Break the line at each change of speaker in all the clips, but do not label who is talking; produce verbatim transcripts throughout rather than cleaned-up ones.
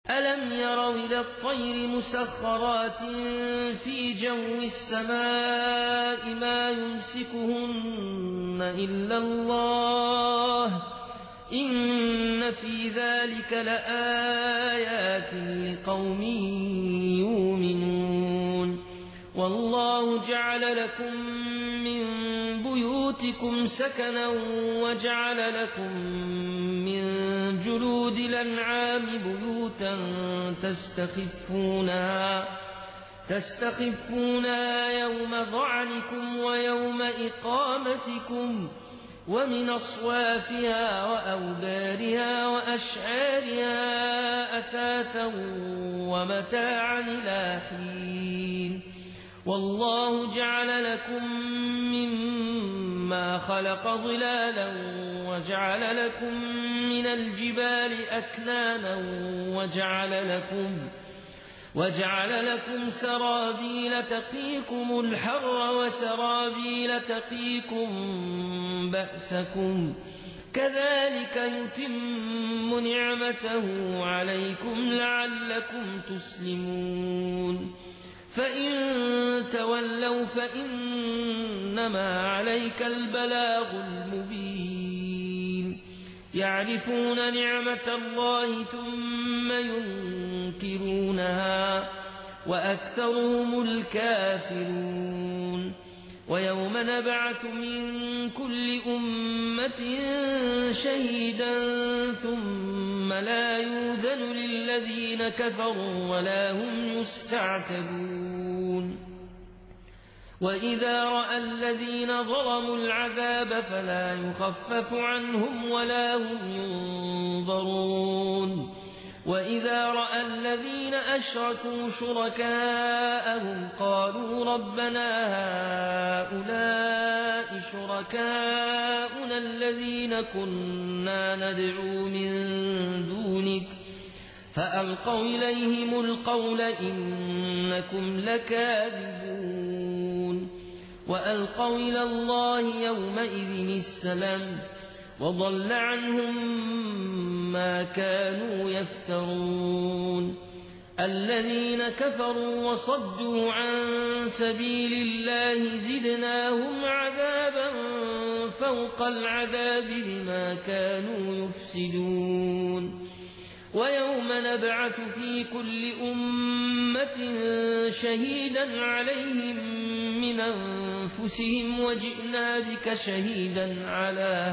ألم يروا إلى الطير مسخرات في جو السماء ما يمسكهن إلا الله إن في ذلك لآيات لقوم يؤمنون والله جعل لكم من بيوتكم سكنا وجعل لكم من جلود الأنعام بيوتا تستخفونها تستخفونها يوم ظعنكم ويوم إقامتكم ومن أصوافها وأوبارها وأشعارها أثاثا ومتاعا إلى حين والله جعل لكم مما خلق ظلالا وجعل لكم من الجبال أكنانا وجعل لكم وجعل لكم سرابيل تقيكم الحر وسرابيل تقيكم بأسكم كذلك يتم نعمته عليكم لعلكم تسلمون فإن تولوا فإنما عليك البلاغ المبين يعرفون نعمة الله ثم ينكرونها وأكثرهم الكافرون ويوم نبعث من كل أمة شهيدا ثم لا يؤذن للذين كفروا ولا هم يستعتبون وإذا رأى الذين ظلموا العذاب فلا يخفف عنهم ولا هم ينظرون وإذا رأى الذين أشركوا شركاءهم قالوا ربنا هؤلاء شركاؤنا الذين كنا ندعو من دونك فألقوا إليهم القول إنكم لكاذبون وألقوا إلى الله يومئذ السلام وضل عنهم ما كانوا يفترون الذين كفروا وصدوا عن سبيل الله زدناهم عذابا فوق العذاب بما كانوا يفسدون ويوم نبعث في كل أمة شهيدا عليهم من أنفسهم وجئنا بك شهيدا على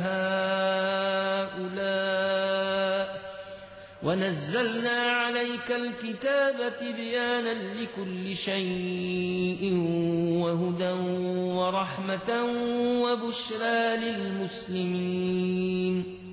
هؤلاء ونزلنا عليك الكتاب تبيانا لكل شيء وهدى ورحمة وبشرى للمسلمين